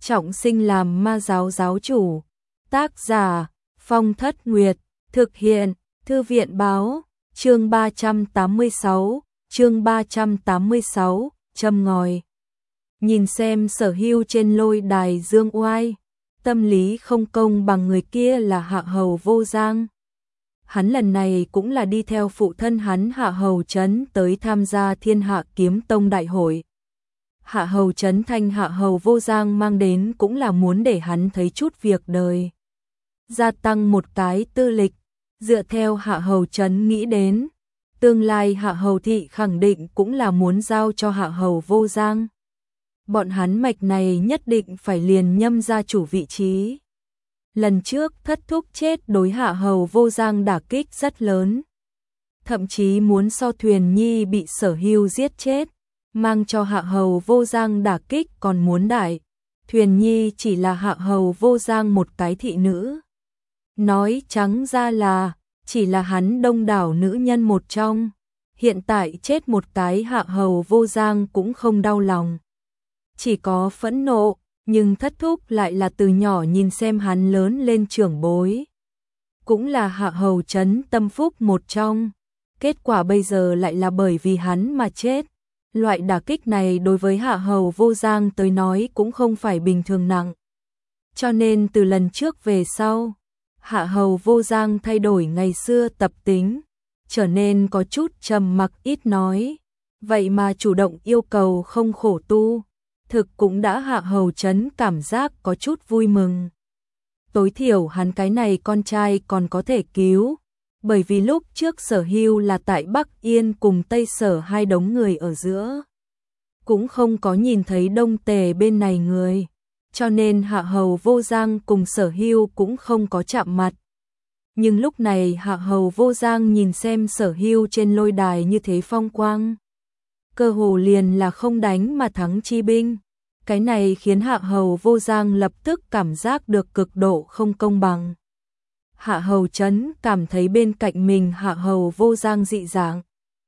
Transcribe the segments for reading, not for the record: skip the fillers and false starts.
trọng sinh làm ma giáo giáo chủ. Tác giả Phong Thất Nguyệt, thực hiện Thư viện báo, chương 386, châm ngòi. Nhìn xem Sở Hưu trên lôi đài dương oai, tâm lý không công bằng người kia là Hạ Hầu Vô Giang. Hắn lần này cũng là đi theo phụ thân hắn Hạ Hầu Chấn tới tham gia Thiên Hạ Kiếm Tông đại hội. Hạ Hầu Chấn thanh Hạ Hầu Vô Giang mang đến cũng là muốn để hắn thấy chút việc đời, gia tăng một cái tư lịch. Dựa theo Hạ Hầu Chấn nghĩ đến, tương lai Hạ Hầu Thị khẳng định cũng là muốn giao cho Hạ Hầu Vô Giang. Bọn hắn mạch này nhất định phải liền nhâm gia chủ vị trí. Lần trước thất thúc chết đối Hạ Hầu Vô Giang đả kích rất lớn, thậm chí muốn so Thuyền Nhi bị Sở Hưu giết chết, mang cho Hạ Hầu Vô Giang đả kích còn muốn đại. Thuyền Nhi chỉ là Hạ Hầu Vô Giang một cái thị nữ, nói trắng ra là chỉ là hắn đông đảo nữ nhân một trong. Hiện tại chết một cái Hạ Hầu Vô Giang cũng không đau lòng, chỉ có phẫn nộ. Nhưng thất thúc lại là từ nhỏ nhìn xem hắn lớn lên trưởng bối, cũng là Hạ Hầu Chấn tâm phúc một trong. Kết quả bây giờ lại là bởi vì hắn mà chết. Loại đả kích này đối với Hạ Hầu Vô Giang tới nói cũng không phải bình thường nặng. Cho nên từ lần trước về sau, Hạ Hầu Vô Giang thay đổi ngày xưa tập tính, trở nên có chút trầm mặc ít nói, vậy mà chủ động yêu cầu không khổ tu. Thực cũng đã Hạ Hầu Chấn cảm giác có chút vui mừng. Tối thiểu hắn cái này con trai còn có thể cứu, bởi vì lúc trước Sở Hưu là tại Bắc Yên cùng Tây Sở hai đống người ở giữa, cũng không có nhìn thấy Đông Tề bên này người, cho nên Hạ Hầu Vô Giang cùng Sở Hưu cũng không có chạm mặt. Nhưng lúc này Hạ Hầu Vô Giang nhìn xem Sở Hưu trên lôi đài như thế phong quang, cơ hồ liền là không đánh mà thắng chi binh. Cái này khiến Hạ Hầu Vô Giang lập tức cảm giác được cực độ không công bằng. Hạ Hầu Chấn cảm thấy bên cạnh mình Hạ Hầu Vô Giang dị dạng.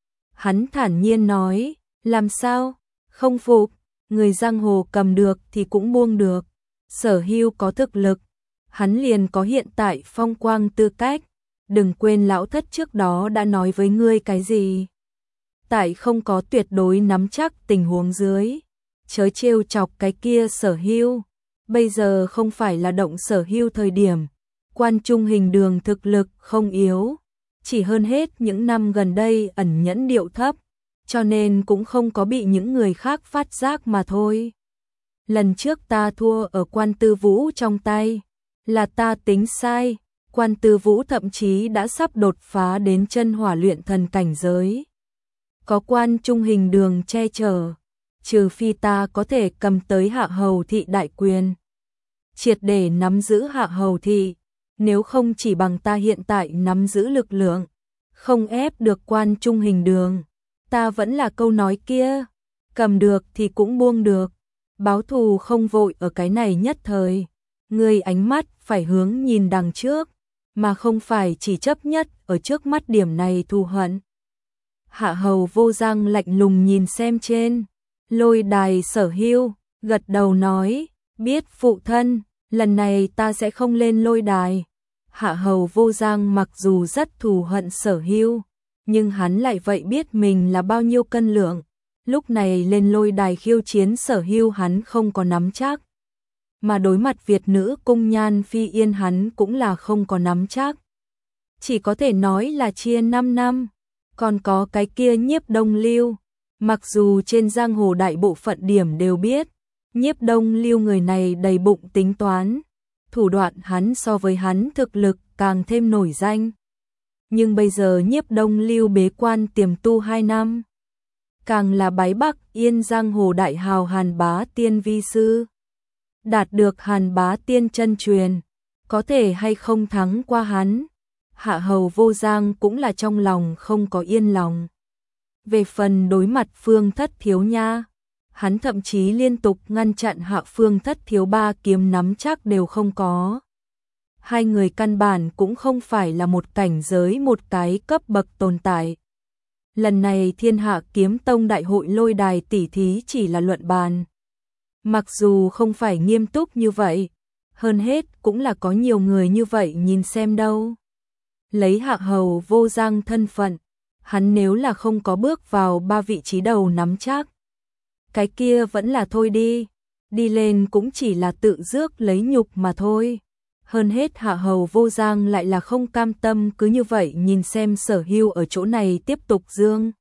Hắn thản nhiên nói, làm sao, không phục, người giang hồ cầm được thì cũng buông được. Sở Hưu có thực lực, hắn liền có hiện tại phong quang tư cách. Đừng quên lão thất trước đó đã nói với ngươi cái gì. Tại không có tuyệt đối nắm chắc tình huống dưới, chớ trêu chọc cái kia Sở Hưu. Bây giờ không phải là động Sở Hưu thời điểm. Quan Trung Hình Đường thực lực không yếu, chỉ hơn hết những năm gần đây ẩn nhẫn điệu thấp, cho nên cũng không có bị những người khác phát giác mà thôi. Lần trước ta thua ở Quan Tư Vũ trong tay, là ta tính sai. Quan Tư Vũ thậm chí đã sắp đột phá đến chân hỏa luyện thần cảnh giới. Có Quan Trung Hình Đường che chở, trừ phi ta có thể cầm tới Hạ Hầu Thị đại quyền, triệt để nắm giữ Hạ Hầu Thị. Nếu không chỉ bằng ta hiện tại nắm giữ lực lượng, không ép được Quan Trung Hình Đường. Ta vẫn là câu nói kia, cầm được thì cũng buông được. Báo thù không vội ở cái này nhất thời. Ngươi ánh mắt phải hướng nhìn đằng trước, mà không phải chỉ chấp nhất ở trước mắt điểm này thù hận. Hạ Hầu Vô Giang lạnh lùng nhìn xem trên lôi đài Sở Hưu, gật đầu nói, biết phụ thân, lần này ta sẽ không lên lôi đài. Hạ Hầu Vô Giang mặc dù rất thù hận Sở Hưu, nhưng hắn lại vậy biết mình là bao nhiêu cân lượng. Lúc này lên lôi đài khiêu chiến Sở Hưu hắn không có nắm chắc, mà đối mặt Việt nữ cung Nhan Phi Yên hắn cũng là không có nắm chắc. Chỉ có thể nói là chia 5 năm. Còn có cái kia Nhiếp Đông Lưu, mặc dù trên giang hồ đại bộ phận điểm đều biết, Nhiếp Đông Lưu người này đầy bụng tính toán, thủ đoạn hắn so với hắn thực lực càng thêm nổi danh. Nhưng bây giờ Nhiếp Đông Lưu bế quan tiềm tu 2 năm, càng là bái Bắc Yên giang hồ đại hào Hàn Bá Tiên vi sư, đạt được Hàn Bá Tiên chân truyền, có thể hay không thắng qua hắn. Hạ Hầu Vô Giang cũng là trong lòng không có yên lòng. Về phần đối mặt Phương Thất Thiếu nha, hắn thậm chí liên tục ngăn chặn Hạ Phương Thất Thiếu 3 kiếm nắm chắc đều không có. Hai người căn bản cũng không phải là một cảnh giới một cái cấp bậc tồn tại. Lần này Thiên Hạ Kiếm Tông đại hội lôi đài tỉ thí chỉ là luận bàn. Mặc dù không phải nghiêm túc như vậy, hơn hết cũng là có nhiều người như vậy nhìn xem đâu. Lấy Hạ Hầu Vô Giang thân phận, hắn nếu là không có bước vào 3 vị trí đầu nắm chắc, cái kia vẫn là thôi đi lên cũng chỉ là tự rước lấy nhục mà thôi. Hơn hết Hạ Hầu Vô Giang lại là không cam tâm cứ như vậy nhìn xem Sở Hưu ở chỗ này tiếp tục dương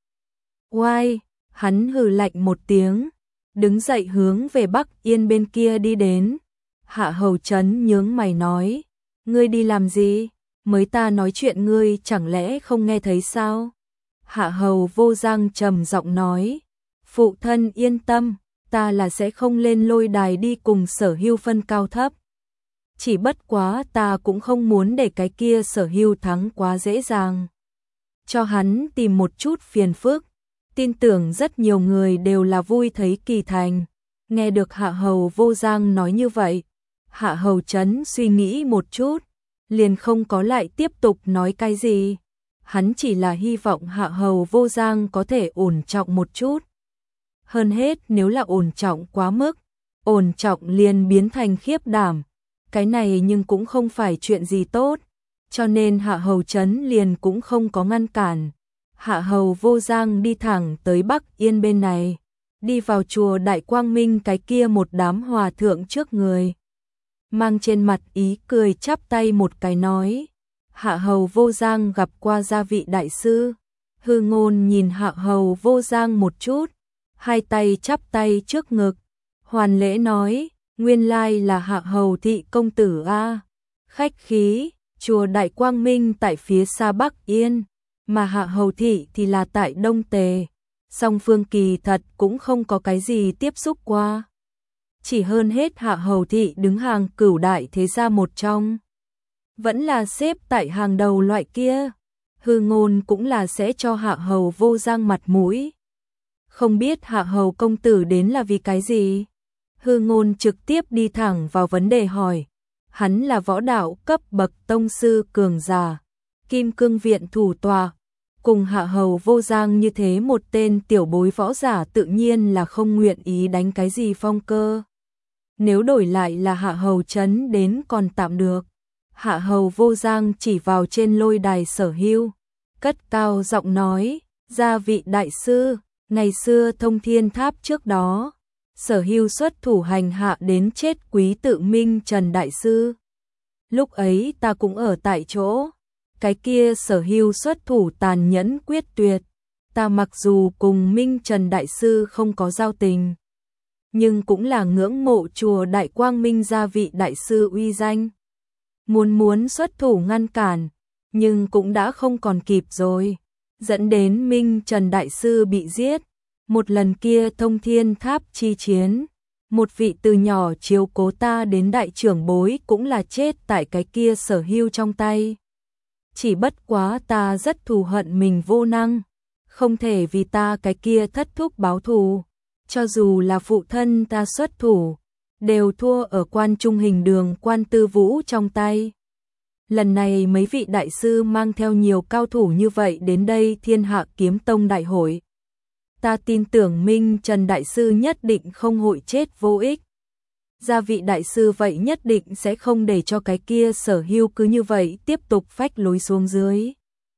oai, hắn hừ lạnh một tiếng, đứng dậy hướng về Bắc Yên bên kia đi đến. Hạ Hầu Trấn nhướng mày nói, ngươi đi làm gì? Mới ta nói chuyện ngươi chẳng lẽ không nghe thấy sao? Hạ Hầu Vô Giang trầm giọng nói, phụ thân yên tâm, ta là sẽ không lên lôi đài đi cùng Sở Hưu phân cao thấp. Chỉ bất quá ta cũng không muốn để cái kia Sở Hưu thắng quá dễ dàng. Cho hắn tìm một chút phiền phức, tin tưởng rất nhiều người đều là vui thấy kỳ thành. Nghe được Hạ Hầu Vô Giang nói như vậy, Hạ Hầu Trấn suy nghĩ một chút, liền không có lại tiếp tục nói cái gì. Hắn chỉ là hy vọng Hạ Hầu Vô Giang có thể ổn trọng một chút. Hơn hết nếu là ổn trọng quá mức, ổn trọng liền biến thành khiếp đảm. Cái này nhưng cũng không phải chuyện gì tốt, cho nên Hạ Hầu Trấn liền cũng không có ngăn cản. Hạ Hầu Vô Giang đi thẳng tới Bắc Yên bên này, đi vào chùa Đại Quang Minh cái kia một đám hòa thượng trước người. Mang trên mặt ý cười chắp tay một cái nói, Hạ Hầu Vô Giang gặp qua gia vị đại sư. Hư Ngôn nhìn Hạ Hầu Vô Giang một chút, hai tay chắp tay trước ngực, hoàn lễ nói, nguyên lai là Hạ Hầu thị công tử a. Khách khí, chùa Đại Quang Minh tại phía xa Bắc Yên, mà Hạ Hầu thị thì là tại Đông Tề. Song phương kỳ thật cũng không có cái gì tiếp xúc qua. Chỉ hơn hết Hạ Hầu thị đứng hàng cửu đại thế gia một trong, vẫn là xếp tại hàng đầu loại kia. Hư Ngôn cũng là sẽ cho Hạ Hầu Vô Giang mặt mũi. Không biết Hạ Hầu công tử đến là vì cái gì? Hư Ngôn trực tiếp đi thẳng vào vấn đề hỏi. Hắn là võ đạo cấp bậc tông sư cường giả, Kim Cương viện thủ tọa, cùng Hạ Hầu Vô Giang như thế một tên tiểu bối võ giả tự nhiên là không nguyện ý đánh cái gì phong cơ. Nếu đổi lại là Hạ Hầu Trấn đến còn tạm được. Hạ Hầu Vô Giang chỉ vào trên lôi đài Sở Hưu, cất cao giọng nói, gia vị đại sư, ngày xưa Thông Thiên Tháp trước đó, Sở Hưu xuất thủ hành hạ đến chết quý tự Minh Trần đại sư. Lúc ấy ta cũng ở tại chỗ, cái kia Sở Hưu xuất thủ tàn nhẫn quyết tuyệt, ta mặc dù cùng Minh Trần đại sư không có giao tình, nhưng cũng là ngưỡng mộ chùa Đại Quang Minh gia vị đại sư uy danh. Muốn xuất thủ ngăn cản, nhưng cũng đã không còn kịp rồi, dẫn đến Minh Trần đại sư bị giết. Một lần kia Thông Thiên Tháp chi chiến, một vị từ nhỏ chiếu cố ta đến đại trưởng bối cũng là chết tại cái kia Sở Hưu trong tay. Chỉ bất quá ta rất thù hận mình vô năng, không thể vì ta cái kia thất thúc báo thù, cho dù là phụ thân ta xuất thủ, đều thua ở Quan Trung Hình Đường Quan Tư Vũ trong tay. Lần này mấy vị đại sư mang theo nhiều cao thủ như vậy đến đây Thiên Hạ Kiếm Tông đại hội. Ta tin tưởng Minh Trần đại sư nhất định không hội chết vô ích. Gia vị đại sư vậy nhất định sẽ không để cho cái kia Sở Hưu cứ như vậy tiếp tục phách lối xuống dưới.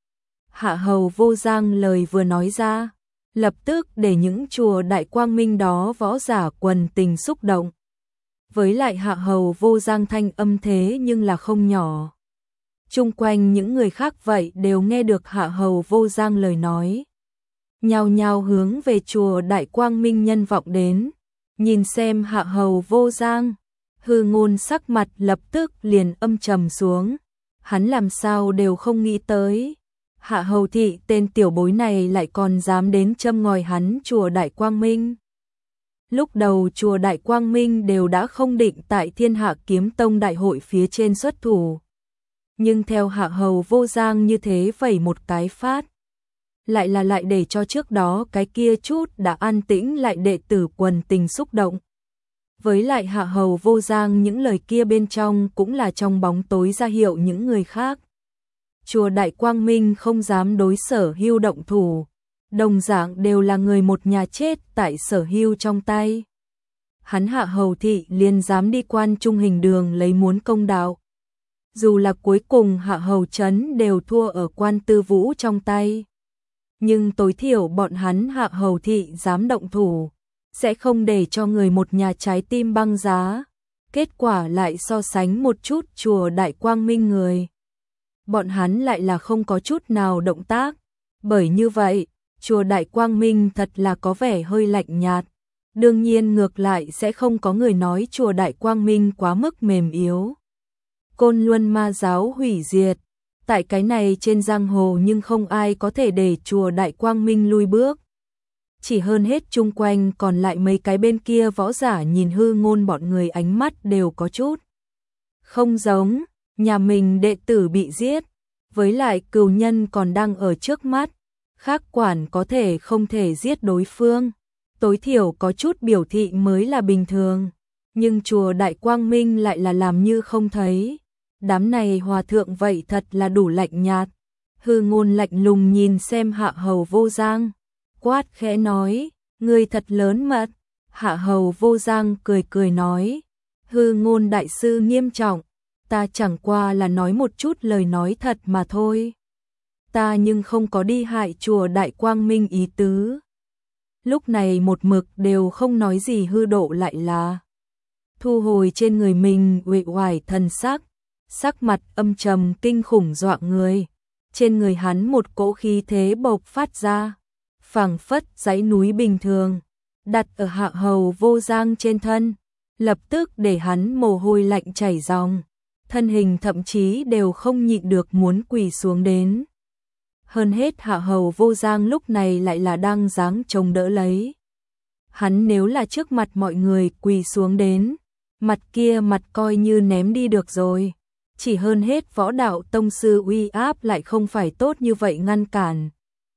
Hạ Hầu Vô Giang lời vừa nói ra, lập tức để những chùa Đại Quang Minh đó võ giả quần tình xúc động. Với lại Hạ Hầu Vô Giang thanh âm thế nhưng là không nhỏ. Chung quanh những người khác vậy đều nghe được Hạ Hầu Vô Giang lời nói. Nhao nhao hướng về chùa Đại Quang Minh nhân vọng đến, nhìn xem Hạ Hầu Vô Giang. Hư Ngôn sắc mặt lập tức liền âm trầm xuống, hắn làm sao đều không nghĩ tới. Hạ Hầu thị tên tiểu bối này lại còn dám đến châm ngòi hắn chùa Đại Quang Minh. Lúc đầu chùa Đại Quang Minh đều đã không định tại Thiên Hạ Kiếm Tông đại hội phía trên xuất thủ. Nhưng theo Hạ Hầu Vô Giang như thế vẩy một cái phát, lại để cho trước đó cái kia chút đã an tĩnh lại đệ tử quần tình xúc động. Với lại Hạ Hầu Vô Giang những lời kia bên trong cũng là trong bóng tối ra hiệu những người khác. Chùa Đại Quang Minh không dám đối Sở Hưu động thủ, đồng dạng đều là người một nhà chết tại Sở Hưu trong tay. hắn Hạ Hầu Thị liền dám đi Quan Trung Hình Đường lấy muốn công đạo. Dù là cuối cùng Hạ Hầu Trấn đều thua ở Quan Tư Vũ trong tay, nhưng tối thiểu bọn hắn Hạ Hầu Thị dám động thủ, sẽ không để cho người một nhà trái tim băng giá. Kết quả lại so sánh một chút chùa Đại Quang Minh người, bọn hắn lại là không có chút nào động tác. Bởi như vậy, chùa Đại Quang Minh thật là có vẻ hơi lạnh nhạt. Đương nhiên ngược lại sẽ không có người nói chùa Đại Quang Minh quá mức mềm yếu. Côn Luân Ma giáo hủy diệt, tại cái này trên giang hồ nhưng không ai có thể để chùa Đại Quang Minh lui bước. Chỉ hơn hết chung quanh còn lại mấy cái bên kia võ giả nhìn Hư Ngôn bọn người ánh mắt đều có chút không giống, nhà mình đệ tử bị giết, với lại cừu nhân còn đang ở trước mắt, khác quản có thể không thể giết đối phương, tối thiểu có chút biểu thị mới là bình thường, nhưng chùa Đại Quang Minh lại là làm như không thấy. Đám này hòa thượng vậy thật là đủ lạnh nhạt. Hư Ngôn lạnh lùng nhìn xem Hạ Hầu Vô Giang, quát khẽ nói, ngươi thật lớn mật. Hạ Hầu Vô Giang cười cười nói, Hư Ngôn đại sư nghiêm trọng, ta chẳng qua là nói một chút lời nói thật mà thôi. Ta nhưng không có đi hại chùa Đại Quang Minh ý tứ. Lúc này một mực đều không nói gì Hư Độ lại là thu hồi trên người mình uể oải thần sắc, sắc mặt âm trầm kinh khủng dọa người. Trên người hắn một cỗ khí thế bộc phát ra, phảng phất dãy núi bình thường, đặt ở Hạ Hầu Vô Giang trên thân, lập tức để hắn mồ hôi lạnh chảy ròng, thân hình thậm chí đều không nhịn được muốn quỳ xuống đến. Hơn hết Hạ Hầu Vô Giang lúc này lại là đang dáng chống đỡ lấy. Hắn nếu là trước mặt mọi người quỳ xuống đến, mặt kia mặt coi như ném đi được rồi. Chỉ hơn hết võ đạo tông sư uy áp lại không phải tốt như vậy ngăn cản.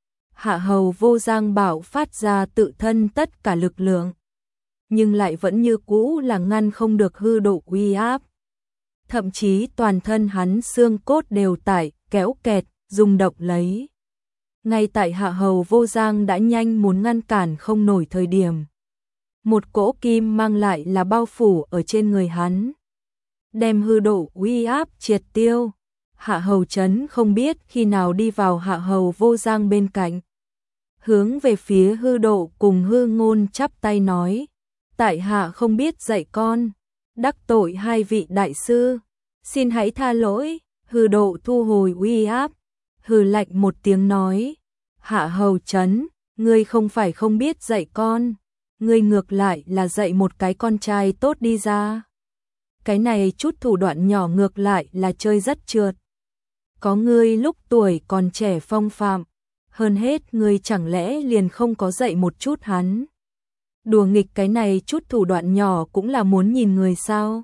Hạ Hầu Vô Giang bảo phát ra tự thân tất cả lực lượng, nhưng lại vẫn như cũ là ngăn không được Hư Độ uy áp. Thậm chí toàn thân hắn xương cốt đều tải, kéo kẹt, rung động lấy. Ngay tại Hạ Hầu Vô Giang đã nhanh muốn ngăn cản không nổi thời điểm, một cỗ kim mang lại là bao phủ ở trên người hắn, đem Hư Độ uy áp triệt tiêu. Hạ Hầu Trấn không biết khi nào đi vào Hạ Hầu Vô Giang bên cạnh, hướng về phía Hư Độ cùng Hư Ngôn chắp tay nói, tại hạ không biết dạy con, đắc tội hai vị đại sư, xin hãy tha lỗi. Hư Độ thu hồi uy áp, hừ lạnh một tiếng nói, Hạ Hầu Trấn, ngươi không phải không biết dạy con, ngươi ngược lại là dạy một cái con trai tốt đi ra. Cái này chút thủ đoạn nhỏ ngược lại là chơi rất trượt. Có ngươi lúc tuổi còn trẻ phong phạm, hơn hết ngươi chẳng lẽ liền không có dạy một chút hắn. Đùa nghịch cái này chút thủ đoạn nhỏ cũng là muốn nhìn người sao.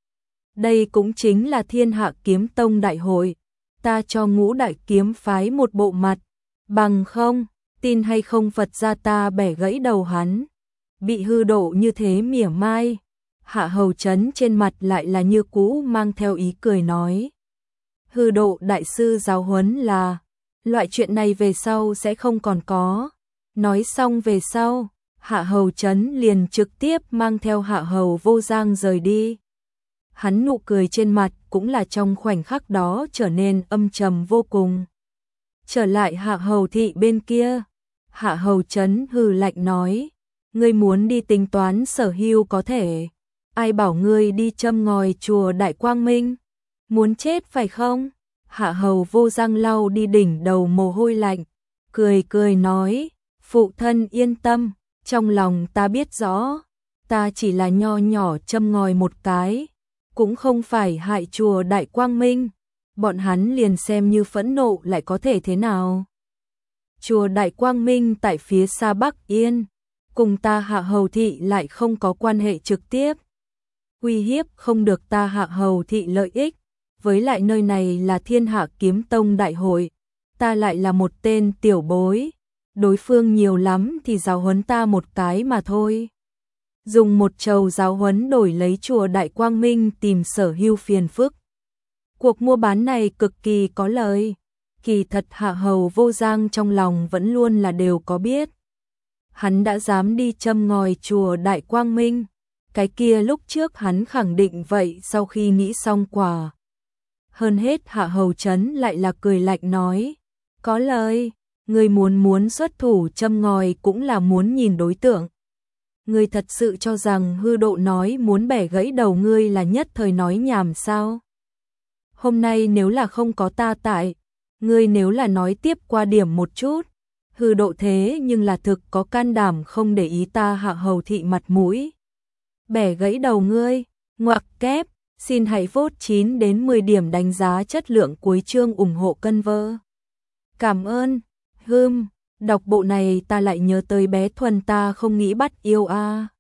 Đây cũng chính là Thiên Hạ Kiếm Tông đại hội, ta cho Ngũ đại kiếm phái một bộ mặt, bằng không, tin hay không Phật ra ta bẻ gãy đầu hắn. Bị Hư Độ như thế mỉa mai, Hạ Hầu Trấn trên mặt lại là như cũ mang theo ý cười nói, Hư Độ đại sư giáo huấn là, loại chuyện này về sau sẽ không còn có. Nói xong về sau, Hạ Hầu Trấn liền trực tiếp mang theo Hạ Hầu Vô Giang rời đi. Hắn nụ cười trên mặt cũng là trong khoảnh khắc đó trở nên âm trầm vô cùng. Trở lại Hạ Hầu Thị bên kia, Hạ Hầu Trấn hừ lạnh nói, ngươi muốn đi tính toán sở hữu có thể, ai bảo ngươi đi châm ngòi chùa Đại Quang Minh, muốn chết phải không? Hạ Hầu Vô Giang lau đi đỉnh đầu mồ hôi lạnh, cười cười nói, phụ thân yên tâm, trong lòng ta biết rõ, ta chỉ là nho nhỏ châm ngòi một cái, cũng không phải hại chùa Đại Quang Minh, bọn hắn liền xem như phẫn nộ lại có thể thế nào. Chùa Đại Quang Minh tại phía xa Bắc Yên, cùng ta Hạ Hầu Thị lại không có quan hệ trực tiếp, uy hiếp không được ta Hạ Hầu Thị lợi ích, với lại nơi này là Thiên Hạ Kiếm Tông đại hội, ta lại là một tên tiểu bối, đối phương nhiều lắm thì giáo huấn ta một cái mà thôi. Dùng một trầu giáo huấn đổi lấy chùa Đại Quang Minh tìm sở hữu phiền phức. Cuộc mua bán này cực kỳ có lời, kỳ thật Hạ Hầu Vô Giang trong lòng vẫn luôn là đều có biết. Hắn đã dám đi châm ngòi chùa Đại Quang Minh, cái kia lúc trước hắn khẳng định vậy sau khi nghĩ xong quả. Hơn hết Hạ Hầu Trấn lại là cười lạnh nói, có lời, ngươi muốn xuất thủ châm ngòi cũng là muốn nhìn đối tượng. Ngươi thật sự cho rằng Hư Độ nói muốn bẻ gãy đầu ngươi là nhất thời nói nhảm sao? Hôm nay nếu là không có ta tại, ngươi nếu là nói tiếp qua điểm một chút, Hư Độ thế nhưng là thực có can đảm không để ý ta Hạ Hầu thị mặt mũi. Bẻ gãy đầu ngươi, ngoặc kép, xin hãy vote 9 đến 10 điểm đánh giá chất lượng cuối chương ủng hộ cân vơ. Cảm ơn, đọc bộ này ta lại nhớ tới bé Thuần ta không nghĩ bắt yêu a.